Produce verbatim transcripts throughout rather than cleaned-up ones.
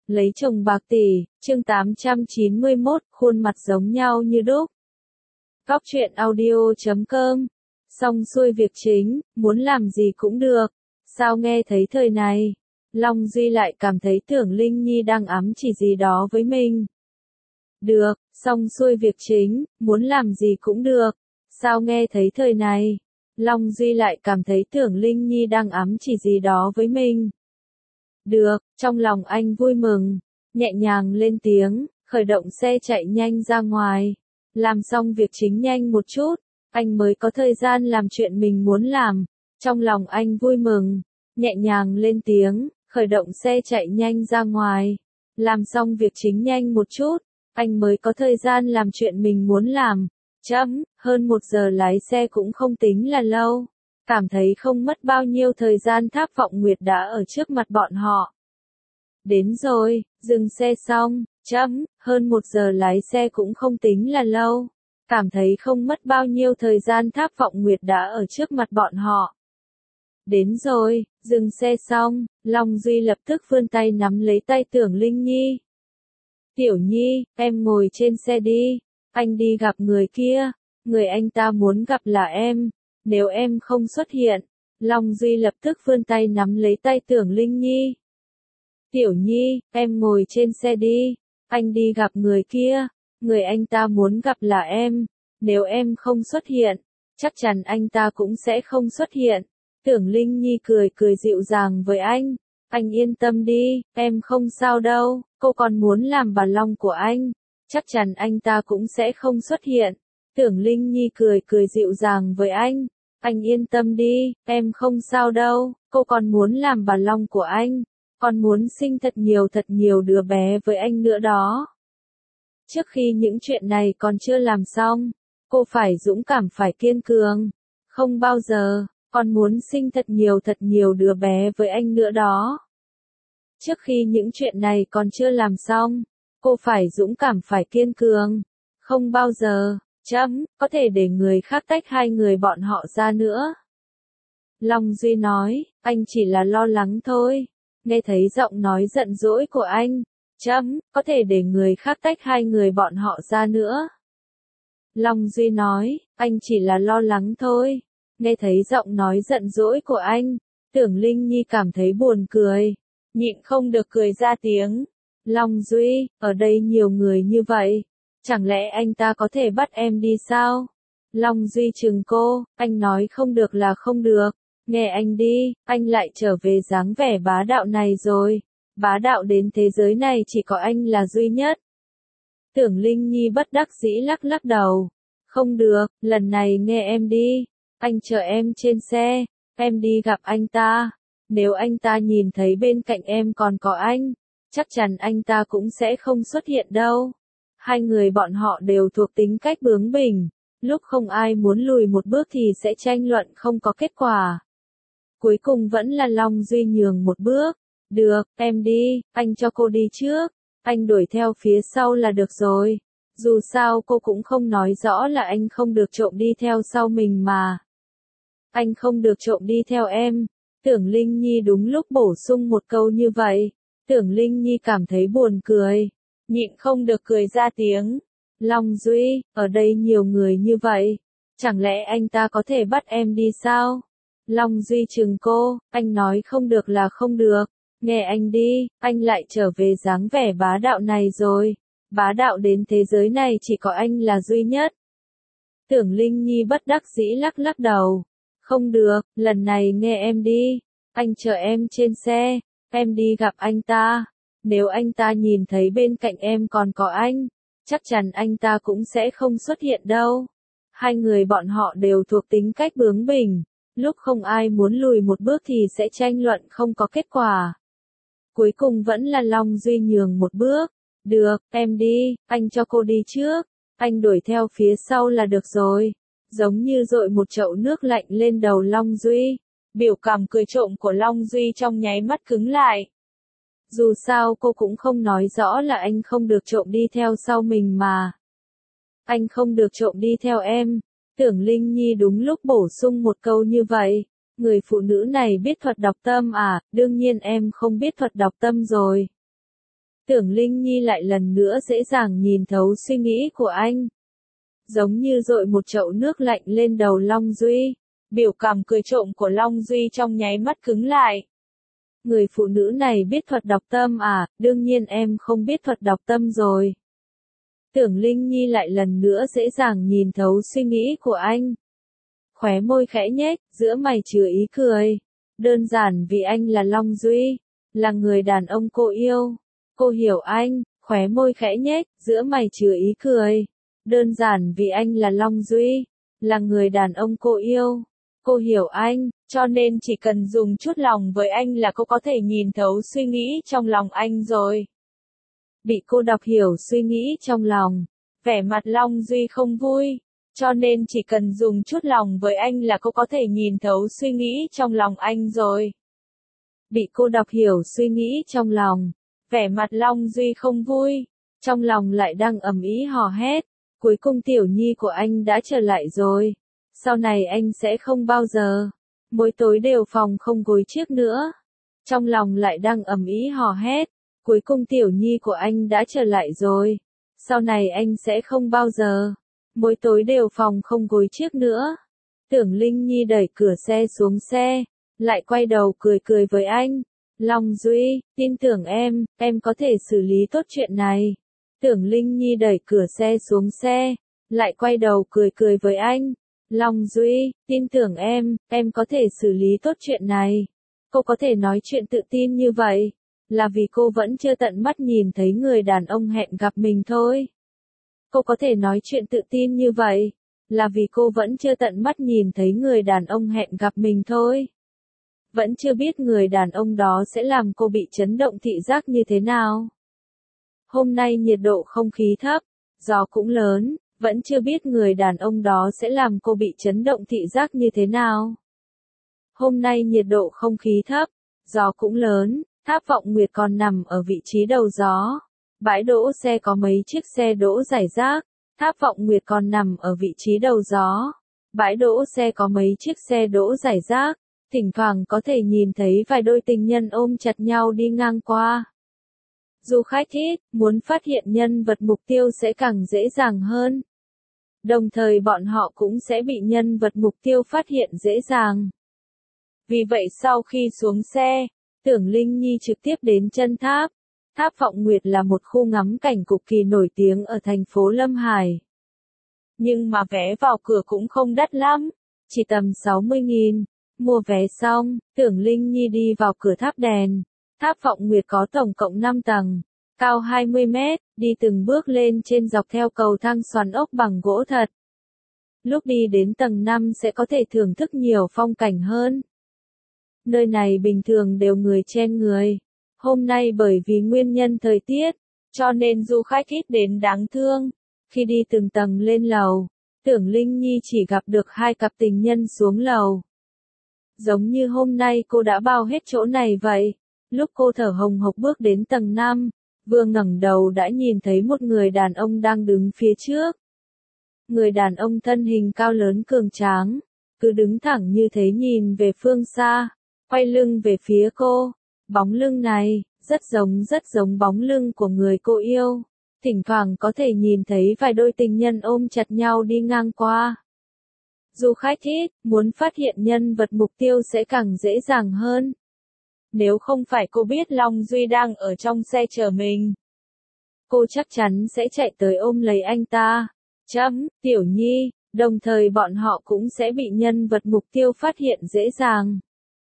Lấy chồng bạc tỷ, chương tám trăm chín mươi mốt, khuôn mặt giống nhau như đúc. Góc truyện audio chấm com. Xong xuôi việc chính, muốn làm gì cũng được. Sao nghe thấy thời này, Long Duy lại cảm thấy Tưởng Linh Nhi đang ám chỉ gì đó với mình. Được, xong xuôi việc chính, muốn làm gì cũng được. Sao nghe thấy thời này, Long Duy lại cảm thấy Tưởng Linh Nhi đang ám chỉ gì đó với mình. Được, trong lòng anh vui mừng, nhẹ nhàng lên tiếng, khởi động xe chạy nhanh ra ngoài. Làm xong việc chính nhanh một chút, anh mới có thời gian làm chuyện mình muốn làm. Trong lòng anh vui mừng, nhẹ nhàng lên tiếng, khởi động xe chạy nhanh ra ngoài. Làm xong việc chính nhanh một chút, anh mới có thời gian làm chuyện mình muốn làm. Chấm, hơn một giờ lái xe cũng không tính là lâu. Cảm thấy không mất bao nhiêu thời gian Tháp Vọng Nguyệt đã ở trước mặt bọn họ. Đến rồi, dừng xe xong, chấm, hơn một giờ lái xe cũng không tính là lâu. Cảm thấy không mất bao nhiêu thời gian Tháp Vọng Nguyệt đã ở trước mặt bọn họ. Đến rồi, dừng xe xong, Long Duy lập tức vươn tay nắm lấy tay Tưởng Linh Nhi. Tiểu Nhi, em ngồi trên xe đi, anh đi gặp người kia, người anh ta muốn gặp là em, nếu em không xuất hiện. Long Duy lập tức vươn tay nắm lấy tay Tưởng Linh Nhi. Tiểu Nhi, em ngồi trên xe đi, anh đi gặp người kia, người anh ta muốn gặp là em, nếu em không xuất hiện, chắc chắn anh ta cũng sẽ không xuất hiện. Tưởng Linh Nhi cười cười dịu dàng với anh, anh yên tâm đi, em không sao đâu, cô còn muốn làm bà Long của anh, chắc chắn anh ta cũng sẽ không xuất hiện. Tưởng Linh Nhi cười cười dịu dàng với anh, anh yên tâm đi, em không sao đâu, cô còn muốn làm bà Long của anh, còn muốn sinh thật nhiều thật nhiều đứa bé với anh nữa đó. Trước khi những chuyện này còn chưa làm xong, cô phải dũng cảm phải kiên cường, không bao giờ, còn muốn sinh thật nhiều thật nhiều đứa bé với anh nữa đó. Trước khi những chuyện này còn chưa làm xong, cô phải dũng cảm phải kiên cường, không bao giờ, chấm, có thể để người khác tách hai người bọn họ ra nữa. Long Duy nói, anh chỉ là lo lắng thôi. Nghe thấy giọng nói giận dỗi của anh, chấm, có thể để người khác tách hai người bọn họ ra nữa. Long Duy nói, anh chỉ là lo lắng thôi. Nghe thấy giọng nói giận dỗi của anh, Tưởng Linh Nhi cảm thấy buồn cười, nhịn không được cười ra tiếng. Long Duy, ở đây nhiều người như vậy, chẳng lẽ anh ta có thể bắt em đi sao? Long Duy trừng cô, anh nói không được là không được. Nghe anh đi, anh lại trở về dáng vẻ bá đạo này rồi. Bá đạo đến thế giới này chỉ có anh là duy nhất. Tưởng Linh Nhi bất đắc dĩ lắc lắc đầu. Không được, lần này nghe em đi. Anh chờ em trên xe, em đi gặp anh ta. Nếu anh ta nhìn thấy bên cạnh em còn có anh, chắc chắn anh ta cũng sẽ không xuất hiện đâu. Hai người bọn họ đều thuộc tính cách bướng bỉnh. Lúc không ai muốn lùi một bước thì sẽ tranh luận không có kết quả. Cuối cùng vẫn là Long Duy nhường một bước. Được, em đi, anh cho cô đi trước. Anh đuổi theo phía sau là được rồi. Dù sao cô cũng không nói rõ là anh không được trộm đi theo sau mình mà. Anh không được trộm đi theo em. Tưởng Linh Nhi đúng lúc bổ sung một câu như vậy. Tưởng Linh Nhi cảm thấy buồn cười, nhịn không được cười ra tiếng. Long Duy, ở đây nhiều người như vậy, chẳng lẽ anh ta có thể bắt em đi sao? Long Duy trừng cô, anh nói không được là không được. Nghe anh đi, anh lại trở về dáng vẻ bá đạo này rồi. Bá đạo đến thế giới này chỉ có anh là duy nhất. Tưởng Linh Nhi bất đắc dĩ lắc lắc đầu. Không được, lần này nghe em đi. Anh chờ em trên xe, em đi gặp anh ta. Nếu anh ta nhìn thấy bên cạnh em còn có anh, chắc chắn anh ta cũng sẽ không xuất hiện đâu. Hai người bọn họ đều thuộc tính cách bướng bỉnh. Lúc không ai muốn lùi một bước thì sẽ tranh luận không có kết quả. Cuối cùng vẫn là Long Duy nhường một bước. Được, em đi, anh cho cô đi trước. Anh đuổi theo phía sau là được rồi. Giống như dội một chậu nước lạnh lên đầu Long Duy. Biểu cảm cười trộm của Long Duy trong nháy mắt cứng lại. Dù sao cô cũng không nói rõ là anh không được trộm đi theo sau mình mà. Anh không được trộm đi theo em. Tưởng Linh Nhi đúng lúc bổ sung một câu như vậy. Người phụ nữ này biết thuật đọc tâm à, đương nhiên em không biết thuật đọc tâm rồi. Tưởng Linh Nhi lại lần nữa dễ dàng nhìn thấu suy nghĩ của anh. Giống như dội một chậu nước lạnh lên đầu Long Duy. Biểu cảm cười trộm của Long Duy trong nháy mắt cứng lại. Người phụ nữ này biết thuật đọc tâm à, đương nhiên em không biết thuật đọc tâm rồi. Tưởng Linh Nhi lại lần nữa dễ dàng nhìn thấu suy nghĩ của anh. Khóe môi khẽ nhếch, giữa mày chứa ý cười. Đơn giản vì anh là Long Duy, là người đàn ông cô yêu. Cô hiểu anh, khóe môi khẽ nhếch, giữa mày chứa ý cười. Đơn giản vì anh là Long Duy, là người đàn ông cô yêu. Cô hiểu anh, cho nên chỉ cần dùng chút lòng với anh là cô có thể nhìn thấu suy nghĩ trong lòng anh rồi. Bị cô đọc hiểu suy nghĩ trong lòng, vẻ mặt Long Duy không vui, cho nên chỉ cần dùng chút lòng với anh là cô có thể nhìn thấu suy nghĩ trong lòng anh rồi. Bị cô đọc hiểu suy nghĩ trong lòng, vẻ mặt Long Duy không vui, trong lòng lại đang ầm ĩ hò hét, cuối cùng tiểu nhi của anh đã trở lại rồi. Sau này anh sẽ không bao giờ, mỗi tối đều phòng không gối chiếc nữa. Trong lòng lại đang ầm ĩ hò hét, cuối cùng tiểu nhi của anh đã trở lại rồi. Sau này anh sẽ không bao giờ, mỗi tối đều phòng không gối chiếc nữa. Tưởng Linh Nhi đẩy cửa xe xuống xe, lại quay đầu cười cười với anh. Long Duy, tin tưởng em, em có thể xử lý tốt chuyện này. Tưởng Linh Nhi đẩy cửa xe xuống xe, lại quay đầu cười cười với anh. Long Duy, tin tưởng em, em có thể xử lý tốt chuyện này. Cô có thể nói chuyện tự tin như vậy, là vì cô vẫn chưa tận mắt nhìn thấy người đàn ông hẹn gặp mình thôi. Cô có thể nói chuyện tự tin như vậy, là vì cô vẫn chưa tận mắt nhìn thấy người đàn ông hẹn gặp mình thôi. Vẫn chưa biết người đàn ông đó sẽ làm cô bị chấn động thị giác như thế nào. Hôm nay nhiệt độ không khí thấp, gió cũng lớn. Vẫn chưa biết người đàn ông đó sẽ làm cô bị chấn động thị giác như thế nào. Hôm nay nhiệt độ không khí thấp, gió cũng lớn, Tháp Vọng Nguyệt còn nằm ở vị trí đầu gió. Bãi đỗ xe có mấy chiếc xe đỗ rải rác, Tháp Vọng Nguyệt còn nằm ở vị trí đầu gió. Bãi đỗ xe có mấy chiếc xe đỗ rải rác, thỉnh thoảng có thể nhìn thấy vài đôi tình nhân ôm chặt nhau đi ngang qua. Du khách ít, muốn phát hiện nhân vật mục tiêu sẽ càng dễ dàng hơn. Đồng thời bọn họ cũng sẽ bị nhân vật mục tiêu phát hiện dễ dàng. Vì vậy sau khi xuống xe, Tưởng Linh Nhi trực tiếp đến chân tháp. Tháp Vọng Nguyệt là một khu ngắm cảnh cực kỳ nổi tiếng ở thành phố Lâm Hải. Nhưng mà vé vào cửa cũng không đắt lắm, chỉ tầm sáu mươi nghìn. Mua vé xong, Tưởng Linh Nhi đi vào cửa tháp đèn. Tháp Vọng Nguyệt có tổng cộng năm tầng, cao hai mươi mét, đi từng bước lên trên dọc theo cầu thang xoắn ốc bằng gỗ thật. Lúc đi đến tầng năm sẽ có thể thưởng thức nhiều phong cảnh hơn. Nơi này bình thường đều người chen người. Hôm nay bởi vì nguyên nhân thời tiết, cho nên du khách ít đến đáng thương. Khi đi từng tầng lên lầu, Tưởng Linh Nhi chỉ gặp được hai cặp tình nhân xuống lầu. Giống như hôm nay cô đã bao hết chỗ này vậy. Lúc cô thở hồng hộc bước đến tầng năm, vừa ngẩng đầu đã nhìn thấy một người đàn ông đang đứng phía trước. Người đàn ông thân hình cao lớn cường tráng, cứ đứng thẳng như thế nhìn về phương xa, quay lưng về phía cô. Bóng lưng này, rất giống rất giống bóng lưng của người cô yêu. Thỉnh thoảng có thể nhìn thấy vài đôi tình nhân ôm chặt nhau đi ngang qua. Du khách ít, muốn phát hiện nhân vật mục tiêu sẽ càng dễ dàng hơn. Nếu không phải cô biết Long Duy đang ở trong xe chờ mình, cô chắc chắn sẽ chạy tới ôm lấy anh ta. Chấm, Tiểu Nhi, đồng thời bọn họ cũng sẽ bị nhân vật mục tiêu phát hiện dễ dàng.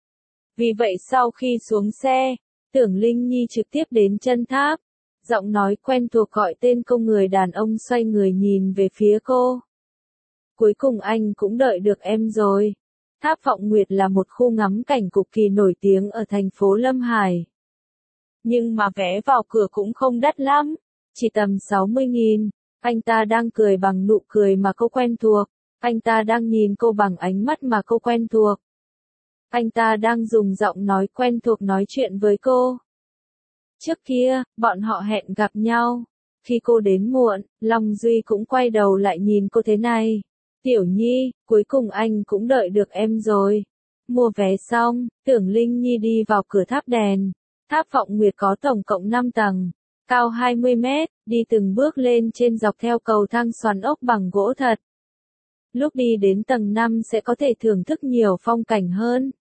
Vì vậy sau khi xuống xe, Tưởng Linh Nhi trực tiếp đến chân tháp. Giọng nói quen thuộc gọi tên cô, người đàn ông xoay người nhìn về phía cô. Cuối cùng anh cũng đợi được em rồi. Tháp Vọng Nguyệt là một khu ngắm cảnh cực kỳ nổi tiếng ở thành phố Lâm Hải. Nhưng mà vé vào cửa cũng không đắt lắm, chỉ tầm sáu mươi nghìn. Anh ta đang cười bằng nụ cười mà cô quen thuộc. Anh ta đang nhìn cô bằng ánh mắt mà cô quen thuộc. Anh ta đang dùng giọng nói quen thuộc nói chuyện với cô. Trước kia, bọn họ hẹn gặp nhau. Khi cô đến muộn, Long Duy cũng quay đầu lại nhìn cô thế này. Tiểu Nhi, cuối cùng anh cũng đợi được em rồi. Mua vé xong, Tưởng Linh Nhi đi vào cửa tháp đèn. Tháp Vọng Nguyệt có tổng cộng năm tầng, cao hai mươi mét, đi từng bước lên trên dọc theo cầu thang xoắn ốc bằng gỗ thật. Lúc đi đến tầng năm sẽ có thể thưởng thức nhiều phong cảnh hơn.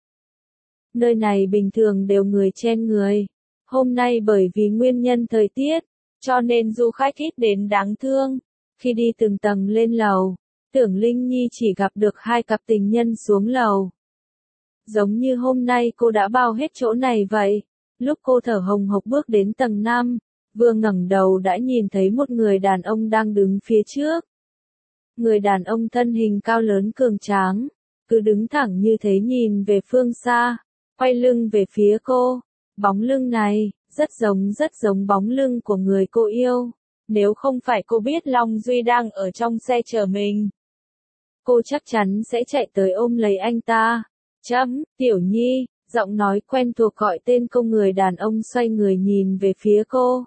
Nơi này bình thường đều người chen người. Hôm nay bởi vì nguyên nhân thời tiết, cho nên du khách ít đến đáng thương. Khi đi từng tầng lên lầu, Tưởng Linh Nhi chỉ gặp được hai cặp tình nhân xuống lầu. Giống như hôm nay cô đã bao hết chỗ này vậy. Lúc cô thở hồng hộc bước đến tầng năm, vừa ngẩng đầu đã nhìn thấy một người đàn ông đang đứng phía trước. Người đàn ông thân hình cao lớn cường tráng, cứ đứng thẳng như thế nhìn về phương xa, quay lưng về phía cô. Bóng lưng này, rất giống rất giống bóng lưng của người cô yêu. Nếu không phải cô biết Long Duy đang ở trong xe chờ mình, cô chắc chắn sẽ chạy tới ôm lấy anh ta. Chấm, Tiểu Nhi, giọng nói quen thuộc gọi tên cô. Người đàn ông xoay người nhìn về phía cô.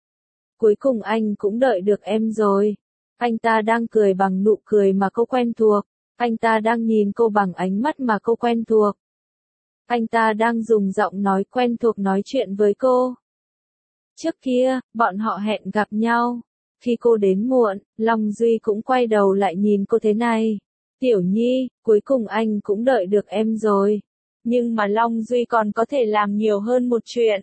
Cuối cùng anh cũng đợi được em rồi. Anh ta đang cười bằng nụ cười mà cô quen thuộc. Anh ta đang nhìn cô bằng ánh mắt mà cô quen thuộc. Anh ta đang dùng giọng nói quen thuộc nói chuyện với cô. Trước kia, bọn họ hẹn gặp nhau. Khi cô đến muộn, Long Duy cũng quay đầu lại nhìn cô thế này. Tiểu Nhi, cuối cùng anh cũng đợi được em rồi. Nhưng mà Long Duy còn có thể làm nhiều hơn một chuyện.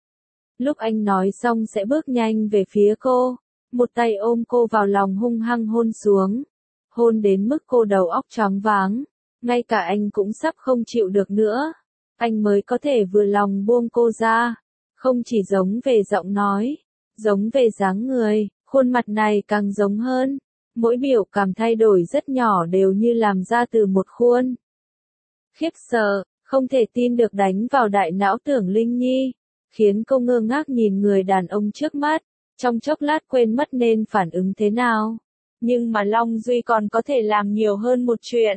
Lúc anh nói xong sẽ bước nhanh về phía cô. Một tay ôm cô vào lòng hung hăng hôn xuống. Hôn đến mức cô đầu óc choáng váng. Ngay cả anh cũng sắp không chịu được nữa. Anh mới có thể vừa lòng buông cô ra. Không chỉ giống về giọng nói, giống về dáng người, khuôn mặt này càng giống hơn. Mỗi biểu cảm thay đổi rất nhỏ đều như làm ra từ một khuôn. Khiếp sợ, không thể tin được đánh vào đại não Tưởng Linh Nhi, khiến cô ngơ ngác nhìn người đàn ông trước mắt, trong chốc lát quên mất nên phản ứng thế nào. Nhưng mà Long Duy còn có thể làm nhiều hơn một chuyện.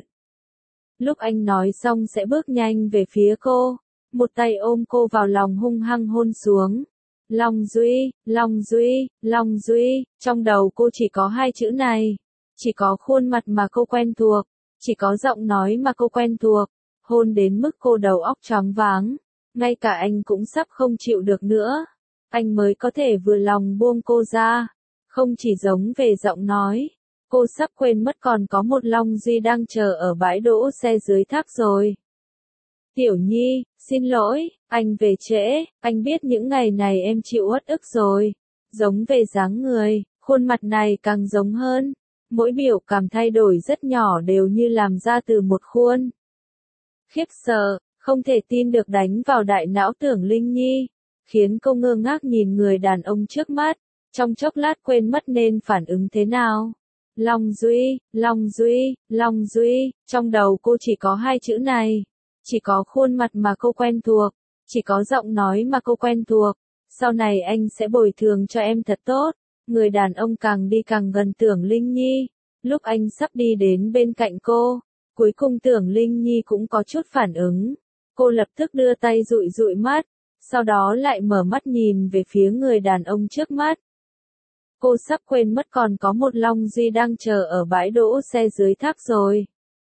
Lúc anh nói xong sẽ bước nhanh về phía cô, một tay ôm cô vào lòng hung hăng hôn xuống. Long Duy, Long Duy, Long Duy, trong đầu cô chỉ có hai chữ này. Chỉ có khuôn mặt mà cô quen thuộc, chỉ có giọng nói mà cô quen thuộc, hôn đến mức cô đầu óc choáng váng. Ngay cả anh cũng sắp không chịu được nữa. Anh mới có thể vừa lòng buông cô ra. Không chỉ giống về giọng nói, cô sắp quên mất còn có một Long Duy đang chờ ở bãi đỗ xe dưới thác rồi. Tiểu Nhi, xin lỗi, anh về trễ, anh biết những ngày này em chịu uất ức rồi. Giống về dáng người, khuôn mặt này càng giống hơn. Mỗi biểu cảm thay đổi rất nhỏ đều như làm ra từ một khuôn. Khiếp sợ, không thể tin được đánh vào đại não Tưởng Linh Nhi, khiến cô ngơ ngác nhìn người đàn ông trước mắt, trong chốc lát quên mất nên phản ứng thế nào. Long Duy, Long Duy, Long Duy, trong đầu cô chỉ có hai chữ này. Chỉ có khuôn mặt mà cô quen thuộc, chỉ có giọng nói mà cô quen thuộc. Sau này anh sẽ bồi thường cho em thật tốt. Người đàn ông càng đi càng gần Tưởng Linh Nhi. Lúc anh sắp đi đến bên cạnh cô, cuối cùng Tưởng Linh Nhi cũng có chút phản ứng. Cô lập tức đưa tay dụi dụi mắt, sau đó lại mở mắt nhìn về phía người đàn ông trước mắt. Cô sắp quên mất còn có một Long Duy đang chờ ở bãi đỗ xe dưới thác rồi.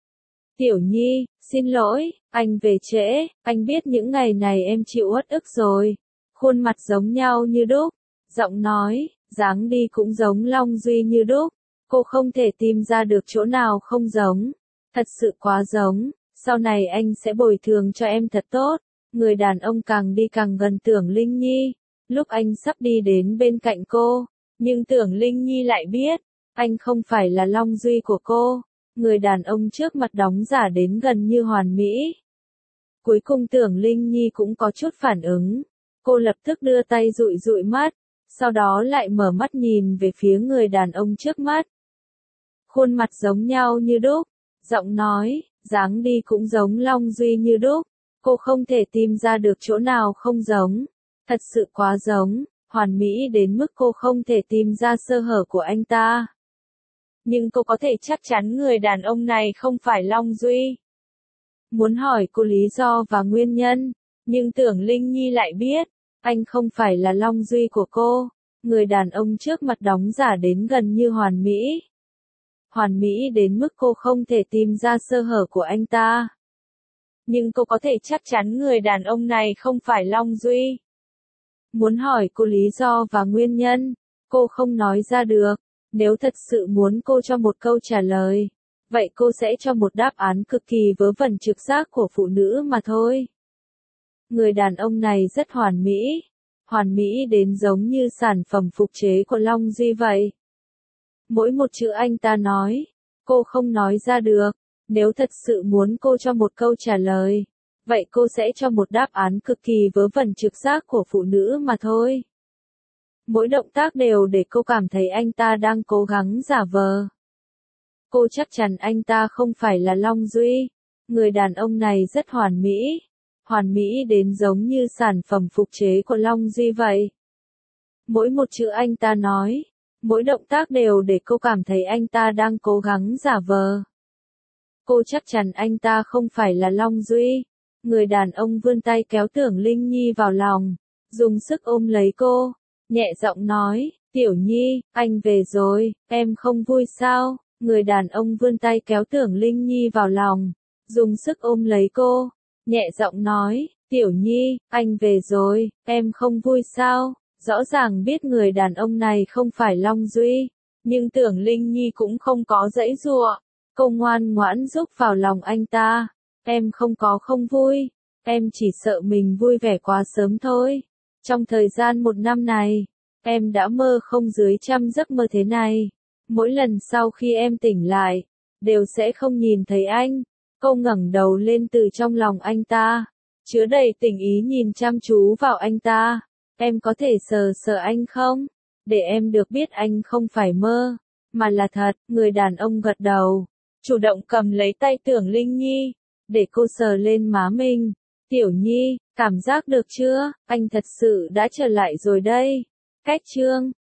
Tiểu Nhi, xin lỗi, anh về trễ, anh biết những ngày này em chịu uất ức rồi. Khuôn mặt giống nhau như đúc, giọng nói, dáng đi cũng giống Long Duy như đúc. Cô không thể tìm ra được chỗ nào không giống. Thật sự quá giống, sau này anh sẽ bồi thường cho em thật tốt. Người đàn ông càng đi càng gần Tưởng Linh Nhi. Lúc anh sắp đi đến bên cạnh cô, nhưng Tưởng Linh Nhi lại biết, anh không phải là Long Duy của cô. Người đàn ông trước mặt đóng giả đến gần như hoàn mỹ. Cuối cùng Tưởng Linh Nhi cũng có chút phản ứng. Cô lập tức đưa tay dụi dụi mắt, sau đó lại mở mắt nhìn về phía người đàn ông trước mắt. Khuôn mặt giống nhau như đúc, giọng nói, dáng đi cũng giống Long Duy như đúc. Cô không thể tìm ra được chỗ nào không giống. Thật sự quá giống, hoàn mỹ đến mức cô không thể tìm ra sơ hở của anh ta. Nhưng cô có thể chắc chắn người đàn ông này không phải Long Duy. Muốn hỏi cô lý do và nguyên nhân, nhưng Tưởng Linh Nhi lại biết, anh không phải là Long Duy của cô. Người đàn ông trước mặt đóng giả đến gần như hoàn mỹ. Hoàn mỹ đến mức cô không thể tìm ra sơ hở của anh ta. Nhưng cô có thể chắc chắn người đàn ông này không phải Long Duy. Muốn hỏi cô lý do và nguyên nhân, cô không nói ra được. Nếu thật sự muốn cô cho một câu trả lời, vậy cô sẽ cho một đáp án cực kỳ vớ vẩn trực giác của phụ nữ mà thôi. Người đàn ông này rất hoàn mỹ. Hoàn mỹ đến giống như sản phẩm phục chế của Long Duy vậy. Mỗi một chữ anh ta nói, cô không nói ra được. Nếu thật sự muốn cô cho một câu trả lời, vậy cô sẽ cho một đáp án cực kỳ vớ vẩn trực giác của phụ nữ mà thôi. Mỗi động tác đều để cô cảm thấy anh ta đang cố gắng giả vờ. Cô chắc chắn anh ta không phải là Long Duy. Người đàn ông này rất hoàn mỹ. Hoàn mỹ đến giống như sản phẩm phục chế của Long Duy vậy. Mỗi một chữ anh ta nói, mỗi động tác đều để cô cảm thấy anh ta đang cố gắng giả vờ. Cô chắc chắn anh ta không phải là Long Duy. Người đàn ông vươn tay kéo Tưởng Linh Nhi vào lòng, dùng sức ôm lấy cô, nhẹ giọng nói, Tiểu Nhi, anh về rồi, em không vui sao? Người đàn ông vươn tay kéo Tưởng Linh Nhi vào lòng, dùng sức ôm lấy cô, nhẹ giọng nói, Tiểu Nhi, anh về rồi, em không vui sao? Rõ ràng biết người đàn ông này không phải Long Duy, nhưng Tưởng Linh Nhi cũng không có giãy giụa. Cô ngoan ngoãn rúc vào lòng anh ta. Em không có không vui, em chỉ sợ mình vui vẻ quá sớm thôi. Trong thời gian một năm này, em đã mơ không dưới trăm giấc mơ thế này. Mỗi lần sau khi em tỉnh lại, đều sẽ không nhìn thấy anh. Cô ngẩng đầu lên từ trong lòng anh ta, chứa đầy tình ý nhìn chăm chú vào anh ta. Em có thể sờ sờ anh không? Để em được biết anh không phải mơ, mà là thật. Người đàn ông gật đầu, chủ động cầm lấy tay Tưởng Linh Nhi, để cô sờ lên má mình. Tiểu Nhi, cảm giác được chưa? Anh thật sự đã trở lại rồi đây. Cách chương